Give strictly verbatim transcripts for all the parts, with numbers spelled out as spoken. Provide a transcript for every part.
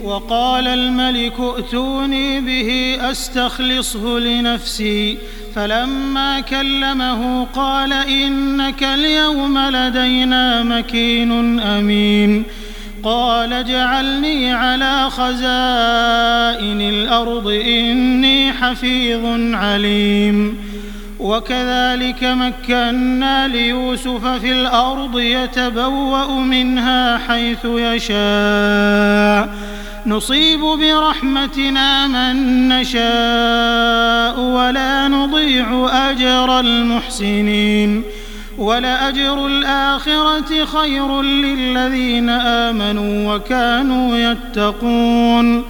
وقال الملك ائتوني به أستخلصه لنفسي فلما كلمه قال إنك اليوم لدينا مكين أمين قال اجعلني على خزائن الأرض إني حفيظ عليم وكذلك مكنا ليوسف في الأرض يتبوأ منها حيث يشاء نصيب برحمتنا من نشاء ولا نضيع أجر المحسنين ولأجر الآخرة خير للذين آمنوا وكانوا يتقون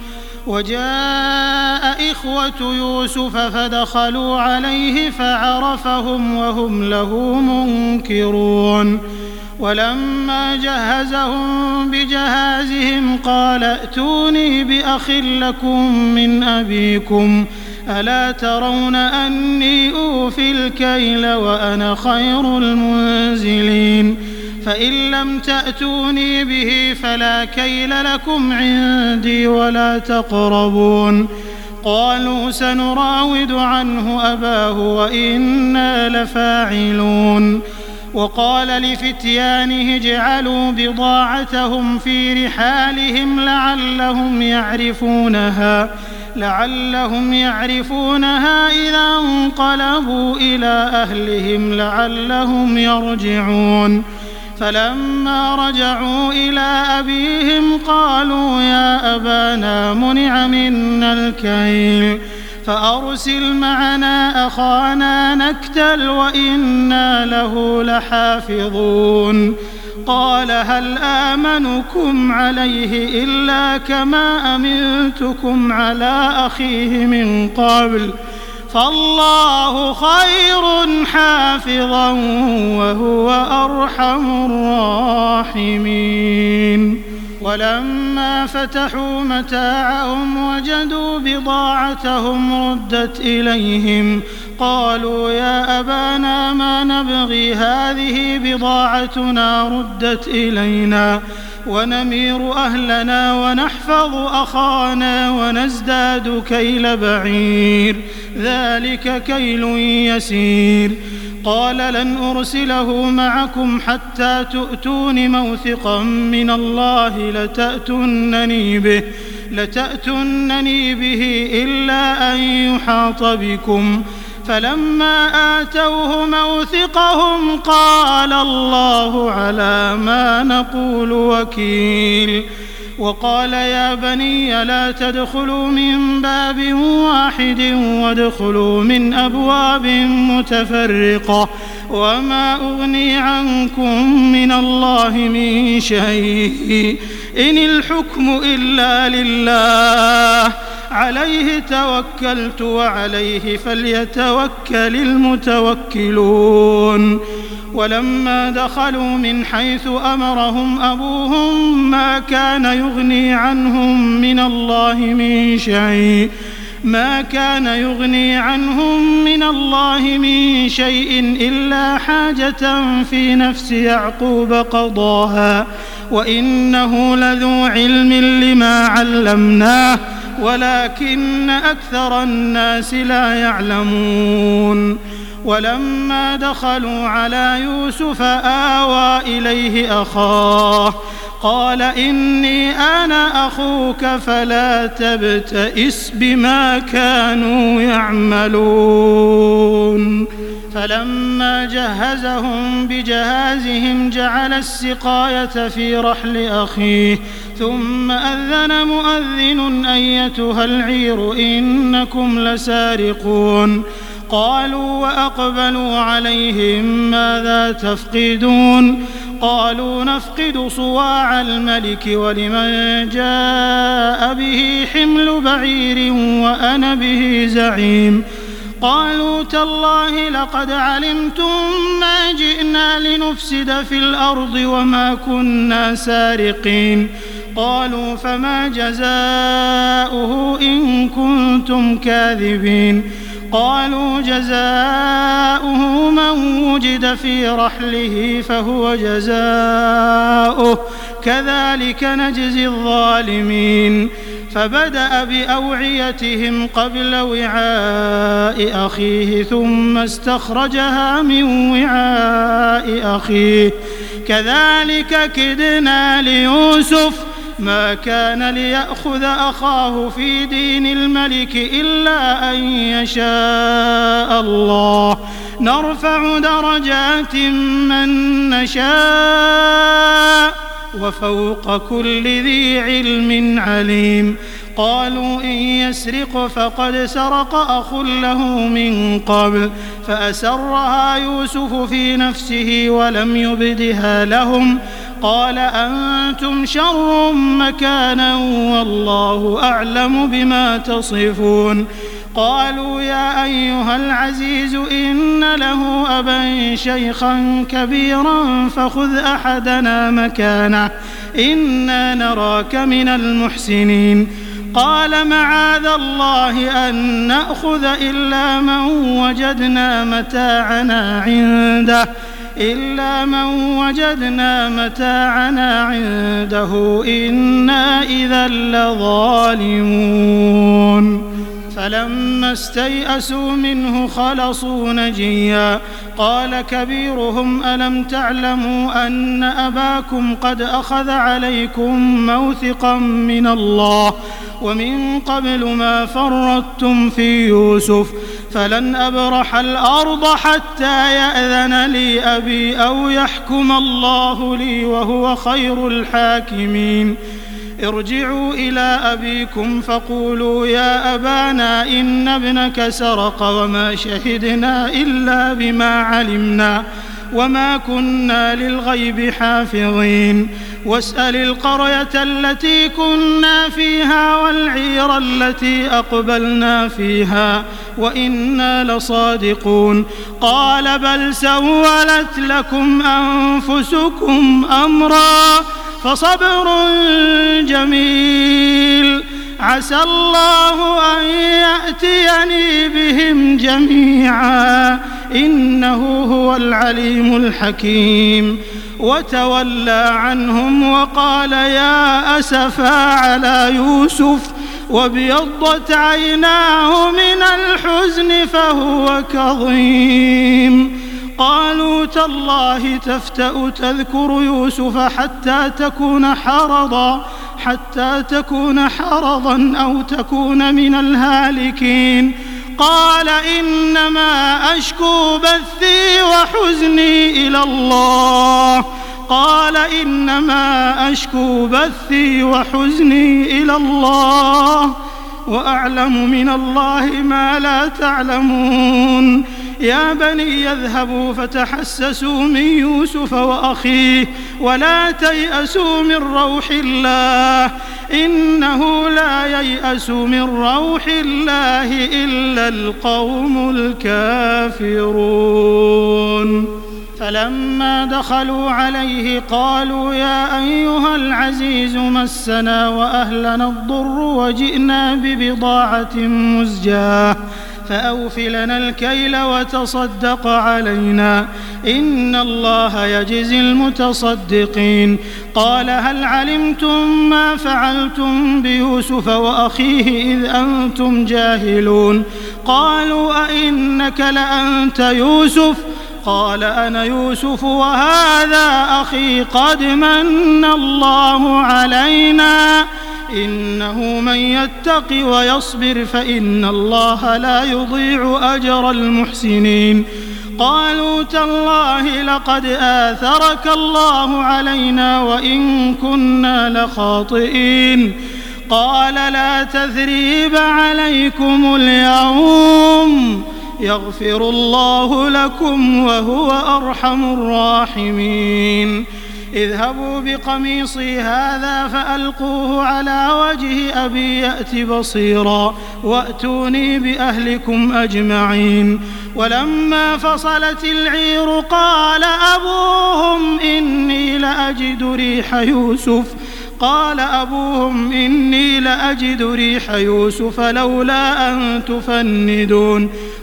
وجاء إخوة يوسف فدخلوا عليه فعرفهم وهم له منكرون ولما جهزهم بجهازهم قال ائتوني بأخ لكم من أبيكم ألا ترون أني أوفي الكيل وأنا خير المنزلين فإن لم تأتوني به فلا كيل لكم عندي ولا تقربون قالوا سنراود عنه أباه وإنا لفاعلون وقال لفتيانه اجعلوا بضاعتهم في رحالهم لعلهم يعرفونها لعلهم يعرفونها إذا انقلبوا إلى أهلهم لعلهم يرجعون فلما رجعوا إلى أبيهم قالوا يا أبانا منع منا الكيل فأرسل معنا أخانا نكتل وإنا له لحافظون قال هل آمنكم عليه إلا كما أمنتكم على أخيه من قبل فالله خير حافظا وهو أرحم الراحمين ولما فتحوا متاعهم وجدوا بضاعتهم ردت إليهم قالوا يا أبانا ما نبغي هذه بضاعتنا ردت إلينا ونمير أهلنا ونحفظ أخانا ونزداد كيل بعير ذلك كيل يسير قال لن أرسله معكم حتى تؤتون موثقا من الله لتأتونني به لتأتونني به إلا أن يحاط بكم فلما آتوه موثقهم قال الله على ما نقول وكيل وقال يا بني لا تدخلوا من باب واحد وادخلوا من أبواب متفرقة وما أغني عنكم من الله من شيء إن الحكم إلا لله عليه توكلت وعليه فليتوكل المتوكلون ولما دخلوا من حيث أمرهم أبوهم ما كان يغني عنهم من الله من شيء ما كان يغني عنهم من الله من شيء إلا حاجة في نفس يعقوب قضاها وإنه لذو علم لما علمناه ولكن أكثر الناس لا يعلمون ولما دخلوا على يوسف آوى إليه أخاه قال إني أنا أخوك فلا تبتئس بما كانوا يعملون فلما جهزهم بجهازهم جعل السقاية في رحل أخيه ثم أذن مؤذن أيتها العير إنكم لسارقون قالوا وأقبلوا عليهم ماذا تفقدون قالوا نفقد صواع الملك ولمن جاء به حمل بعير وأنا به زعيم قالوا تالله لقد علمتم ما جئنا لنفسد في الأرض وما كنا سارقين قالوا فما جزاؤه إن كنتم كاذبين قالوا جزاؤه من وجد في رحله فهو جزاؤه كذلك نجزي الظالمين فبدأ بأوعيتهم قبل وعاء أخيه ثم استخرجها من وعاء أخيه كذلك كدنا ليوسف ما كان ليأخذ أخاه في دين الملك إلا أن يشاء الله نرفع درجات من نشاء وفوق كل ذي علم عليم قالوا إن يسرق فقد سرق أخ له من قبل فأسرها يوسف في نفسه ولم يبدها لهم قال أنتم شر مكانا والله أعلم بما تصفون قالوا يا أيها العزيز إن له أبا شيخا كبيرا فخذ أحدنا مكانه إنا نراك من المحسنين قال معاذ الله أن نأخذ إلا من وجدنا متاعنا عنده إلا من وجدنا متاعنا عنده إنا إذا لظالمون فلما استيئسوا منه خلصوا نجيا قال كبيرهم ألم تعلموا أن أباكم قد أخذ عليكم موثقا من الله ومن قبل ما فرطتم في يوسف فلن أبرح الأرض حتى يأذن لي أبي أو يحكم الله لي وهو خير الحاكمين ارجعوا إلى أبيكم فقولوا يا أبانا إن ابنك سرق وما شهدنا إلا بما علمنا وما كنا للغيب حافظين واسأل القرية التي كنا فيها والعير التي أقبلنا فيها وإنا لصادقون قال بل سولت لكم أنفسكم أمرا فصبر جميل عسى الله أن يأتيني بهم جميعا إنه هو العليم الحكيم وتولى عنهم وقال يا أسفا على يوسف وابيضت عيناه من الحزن فهو كظيم قالوا تالله تفتأ تذكر يوسف حتى تكون حرضا حتى تكون حرضا أو تكون من الهالكين قال إنما أشكو بثي وحزني إلى الله قال إنما أشكو بثي وحزني إلى الله وأعلم من الله ما لا تعلمون يا بني يذهبوا فتحسسوا من يوسف وأخيه ولا تيأسوا من روح الله إنه لا ييأس من روح الله إلا القوم الكافرون فلما دخلوا عليه قالوا يا أيها العزيز مسنا وأهلنا الضر وجئنا ببضاعة مزجاة فأوف لنا الكيل وتصدق علينا إن الله يجزي المتصدقين قال هل علمتم ما فعلتم بيوسف وأخيه إذ أنتم جاهلون قالوا أئنك لأنت يوسف قال أنا يوسف وهذا أخي قد من الله علينا إنه من يتق ويصبر فإن الله لا يضيع أجر المحسنين قالوا تالله لقد آثرك الله علينا وإن كنا لخاطئين قال لا تثريب عليكم اليوم يغفر الله لكم وهو أرحم الراحمين اذهبوا بقميصي هذا فألقوه على وجه أبي يأت بصيرا وأتوني بأهلكم أجمعين ولما فصلت العير قال أبوهم إني لأجد ريح يوسف قال أبوهم إني لأجد ريح يوسف لولا أن تفندون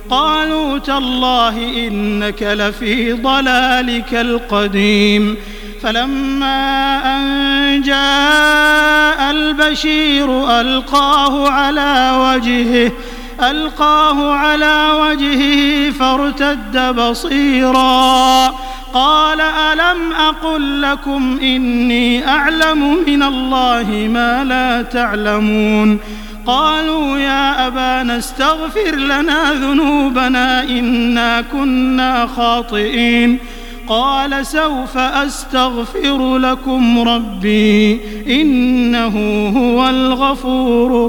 قالوا تالله إنك لفي ضلالك القديم فلما أن جاء البشير ألقاه على وجهه ألقاه على وجهه فارتد بصيرا قال ألم أقل لكم إني أعلم من الله ما لا تعلمون قالوا يا أبانا استغفر لنا ذنوبنا إنا كنا خاطئين قال سوف أستغفر لكم ربي إنه هو الغفور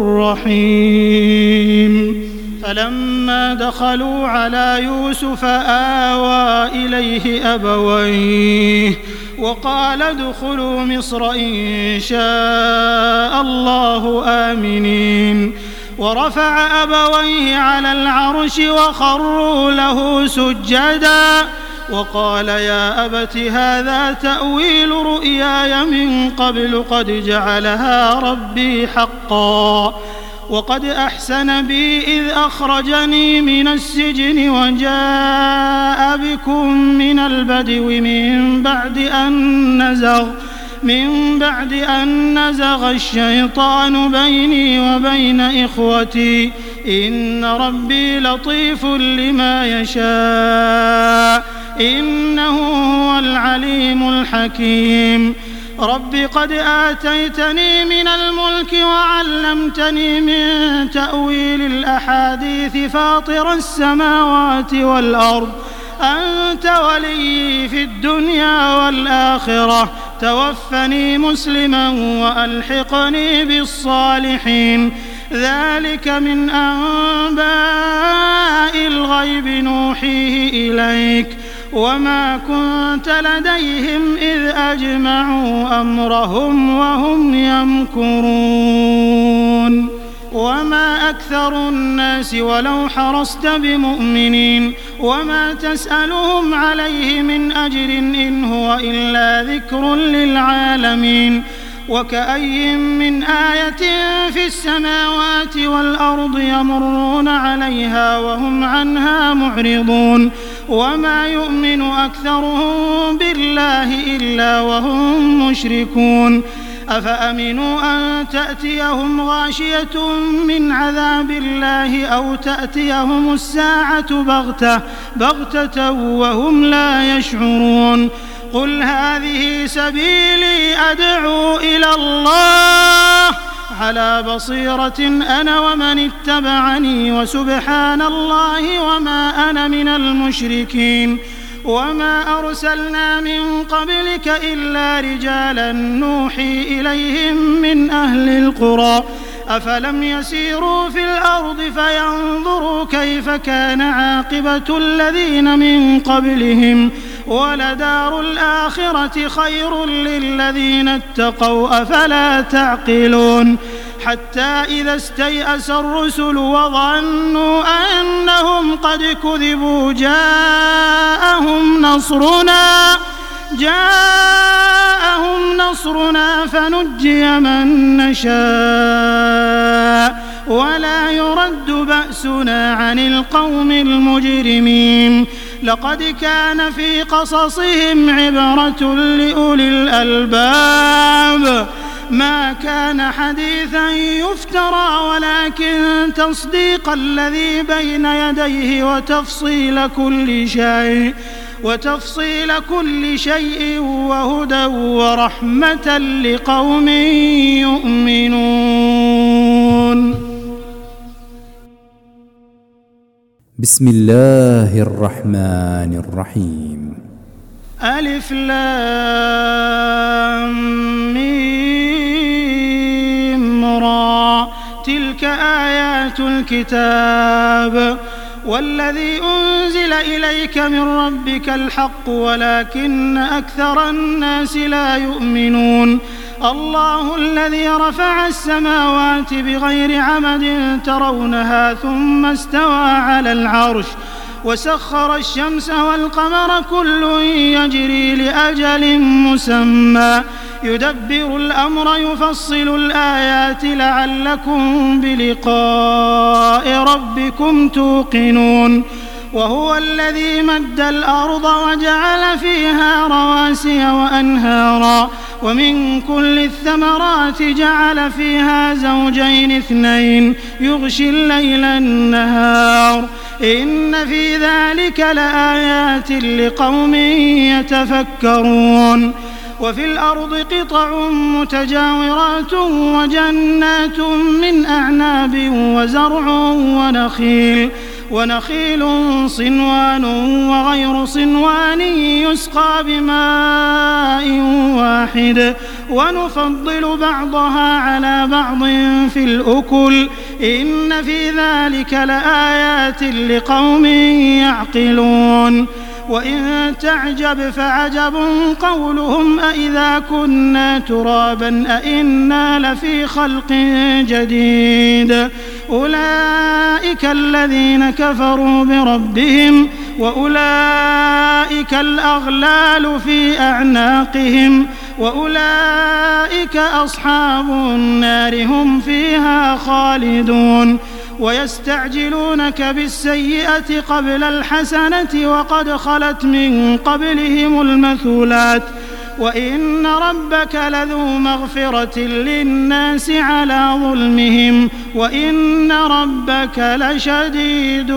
الرحيم فلما دخلوا على يوسف آوى إليه أبويه وقال ادخلوا مصر إن شاء الله آمنين ورفع أبويه على العرش وخروا له سجدا وقال يا أبت هذا تأويل رؤياي من قبل قد جعلها ربي حقا وقد أحسن بي إذ أخرجني من السجن وجاء بكم من البدو من بعد أن نزغ من بعد أن نزغ الشيطان بيني وبين إخوتي إن ربي لطيف لما يشاء إنه هو العليم الحكيم رب قد آتيتني من الملك وعلمتني من تأويل الأحاديث فاطر السماوات والأرض أنت ولي في الدنيا والآخرة توفني مسلما وألحقني بالصالحين ذلك من أنباء الغيب نوحيه إليك وما كنت لديهم إذ أجمعوا أمرهم وهم يمكرون وما أكثر الناس ولو حرصت بمؤمنين وما تسألهم عليه من أجر إن هو إلا ذكر للعالمين وكأي من آية في السماوات والأرض يمرون عليها وهم عنها معرضون وما يؤمن أكثرهم بالله إلا وهم مشركون أفأمنوا أن تأتيهم غاشية من عذاب الله أو تأتيهم الساعة بغتة بغتة وهم لا يشعرون قل هذه سبيلي أدعو إلى الله على بصيرة أنا ومن اتبعني وسبحان الله وما أنا من المشركين وما أرسلنا من قبلك إلا رجالا نوحي إليهم من أهل القرى أفلم يسيروا في الأرض فينظروا كيف كان عاقبة الذين من قبلهم ولدار الآخرة خير للذين اتقوا أفلا تعقلون حتى إذا استيأس الرسل وظنوا أنهم قد كذبوا جاءهم نصرنا جاءهم نصرنا فنجي من نشاء ولا يرد بأسنا عن القوم المجرمين لقد كان في قصصهم عبرة لأولي الألباب ما كان حديثا يفترى ولكن تصديق الذي بين يديه وتفصيل كل شيء وتفصيل كل شيء وهدى ورحمة لقوم يؤمنون. بسم الله الرحمن الرحيم. ألف لام ميم را تلك آيات الكتاب والذي أنزل إليك من ربك الحق ولكن أكثر الناس لا يؤمنون. الله الذي رفع السماوات بغير عمد ترونها ثم استوى على العرش وسخر الشمس والقمر كل يجري لأجل مسمى يدبر الأمر يفصل الآيات لعلكم بلقاء ربكم توقنون وهو الذي مد الأرض وجعل فيها رواسي وأنهارا ومن كل الثمرات جعل فيها زوجين اثنين يغشي الليل النهار إن في ذلك لآيات لقوم يتفكرون وفي الأرض قطع متجاورات وجنات من أعناب وزرع ونخيل ونخيل صنوان وغير صنوان يسقى بماء واحد ونفضل بعضها على بعض في الأكل إن في ذلك لآيات لقوم يعقلون وإن تعجب فعجب قولهم أإذا كنا ترابا أإنا لفي خلق جديد أولئك الذين كفروا بربهم وأولئك الأغلال في أعناقهم وأولئك أصحاب النار هم فيها خالدون ويستعجلونك بالسيئة قبل الحسنة وقد خلت من قبلهم المثلات وإن ربك لذو مغفرة للناس على ظلمهم وإن ربك لشديد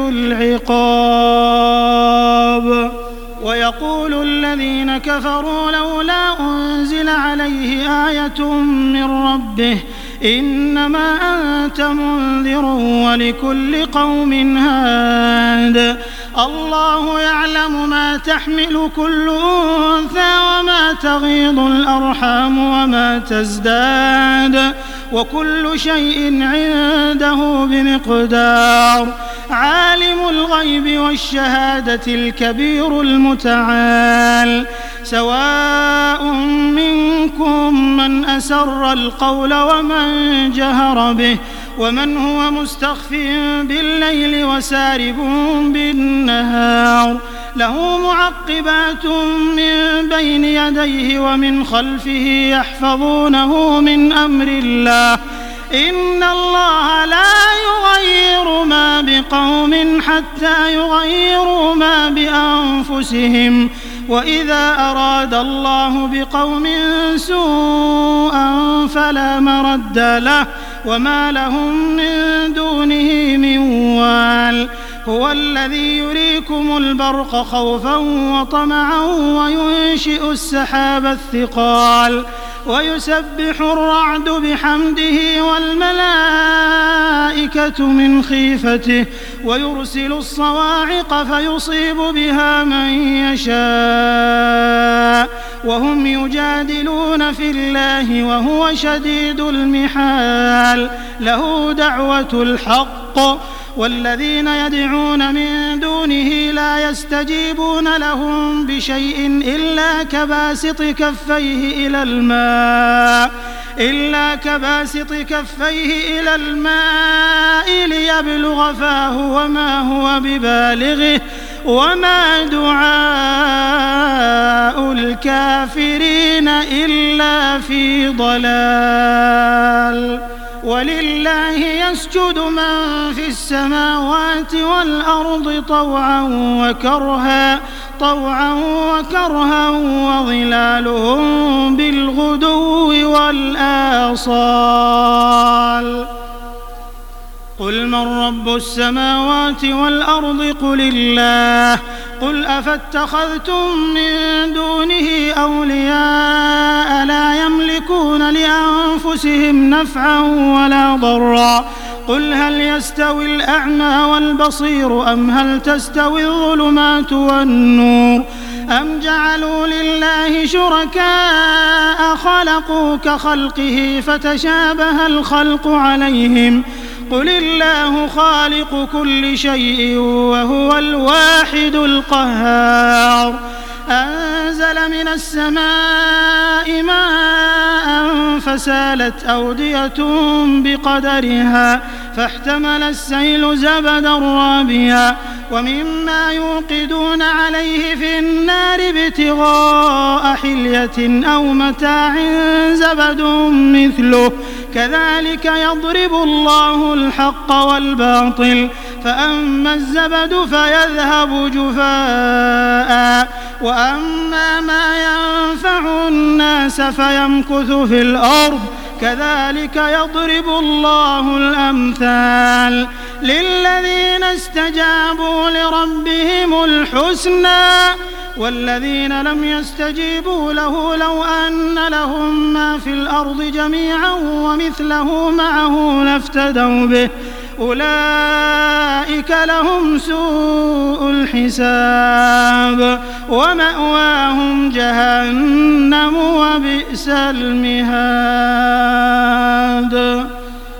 العقاب ويقول الذين كفروا لولا أنزل عليه آية من ربه إنما أنت منذر ولكل قوم هاد الله يعلم ما تحمل كل أنثى وما تغيض الأرحام وما تزداد وكل شيء عنده بمقدار عالم الغيب والشهادة الكبير المتعال سواء منكم من أسر القول ومن جهر به ومن هو مستخف بالليل وسارب بالنهار له معقبات من بين يديه ومن خلفه يحفظونه من أمر الله إن الله لا يغير ما بقوم حتى يغيروا ما بأنفسهم وإذا أراد الله بقوم سوءا فلا مرد له وما لهم من دونه من وال هو الذي يريكم البرق خوفا وطمعا وينشئ السحاب الثقال ويسبح الرعد بحمده والملائكة من خيفته ويرسل الصواعق فيصيب بها من يشاء وهم يجادلون في الله وهو شديد المحال له دعوة الحق والذين يدعون من دونه لا يستجيبون لهم بشيء إلا كباسط كفيه إلى الماء إلا كباسط كفيه إلى الماء ليبلغ فاه وما هو ببالغه وما دعاء الكافرين إلا في ضلال ولله يسجد من في السماوات والأرض طوعا وكرها طوعا وكرها وظلالهم بالغدو والآصال قل من رب السماوات والأرض قل الله قل أفاتخذتم من دونه أولياء لا يملكون لأنفسهم نفعا ولا ضرا قل هل يستوي الأعمى والبصير أم هل تستوي الظلمات والنور أم جعلوا لله شركاء خلقوا كخلقه فتشابه الخلق عليهم قل الله خالق كل شيء وهو الواحد القهار أنزل من السماء ماء فسالت أودية بقدرها فاحتمل السيل زبدا رابيا ومما يوقدون عليه في النار ابتغاء حلية أو متاع زبد مثله كذلك يضرب الله الحق والباطل فأما الزبد فيذهب جفاء وأما ما ينفع الناس فيمكث في الأرض كذلك يضرب الله الأمثال للذين استجابوا لربهم الحسنى والذين لم يستجيبوا له لو أن لهم ما في الأرض جميعا ومثله معه لافتدوا به أولئك لهم سوء الحساب ومأواهم جهنم وبئس المهاد.